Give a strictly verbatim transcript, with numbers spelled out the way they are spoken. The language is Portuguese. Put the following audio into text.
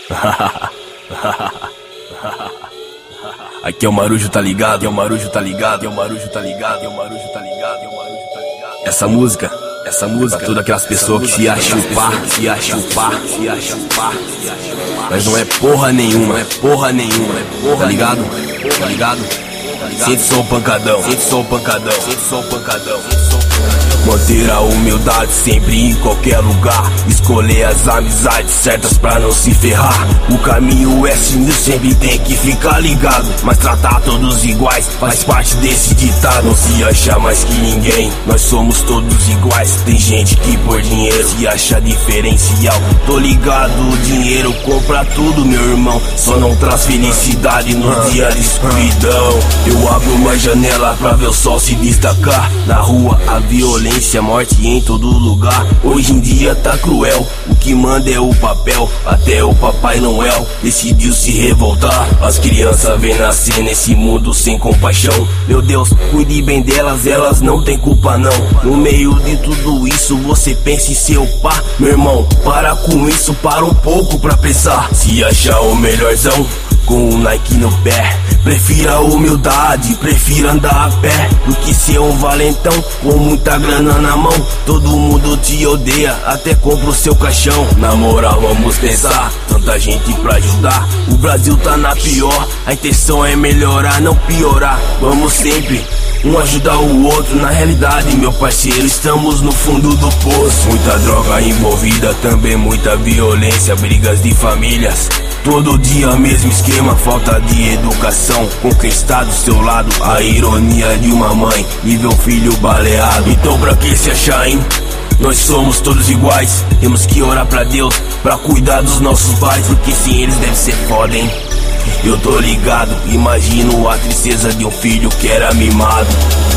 Aqui é o Marujo, tá ligado? Aqui é o Marujo, tá ligado? Aqui é o Marujo, tá ligado? Aqui é o Marujo, tá ligado? Aqui é o Marujo, tá ligado? Essa música, essa música, pra todas aquelas pessoas que se acham pá, se acham pá, se acham pá, mas não é porra nenhuma, não é porra nenhuma, é porra, tá ligado? Tá ligado? Sente só o pancadão, sente só o pancadão, sente só o pancadão, sente só o pancadão. Manter a humildade sempre em qualquer lugar. Escolher as amizades certas pra não se ferrar. O caminho é sinistro, sempre tem que ficar ligado. Mas tratar todos iguais faz parte desse ditado. Não se achar mais que ninguém, nós somos todos iguais. Tem gente que por dinheiro se acha diferencial. Tô ligado, o dinheiro compra tudo, meu irmão. Só não traz felicidade no dia de escuridão. Eu abro uma janela pra ver o sol se destacar. Na rua a violência, morte em todo lugar. Hoje em dia tá cruel, o que manda é o papel. Até o Papai Noel decidiu se revoltar. As crianças vêm nascer nesse mundo sem compaixão. Meu Deus, cuide bem delas, elas não tem culpa não. No meio de tudo isso você pensa em seu pá. Meu irmão, para com isso, para um pouco pra pensar. Se achar o melhorzão com um Nike no pé, prefira a humildade, prefira andar a pé do que ser um valentão com muita grana na mão. Todo mundo te odeia, até compra o seu caixão. Na moral, vamos pensar, tanta gente pra ajudar. O Brasil tá na pior, a intenção é melhorar, não piorar. Vamos sempre um ajudar o outro. Na realidade, meu parceiro, estamos no fundo do poço. Muita droga envolvida, também muita violência, brigas de famílias. Todo dia mesmo esquema, falta de educação. Conquistar do seu lado a ironia de uma mãe e ver um filho baleado. Então pra que se achar, hein? Nós somos todos iguais. Temos que orar pra Deus, pra cuidar dos nossos pais, porque sem eles deve ser foda, hein? Eu tô ligado, imagino a tristeza de um filho que era mimado.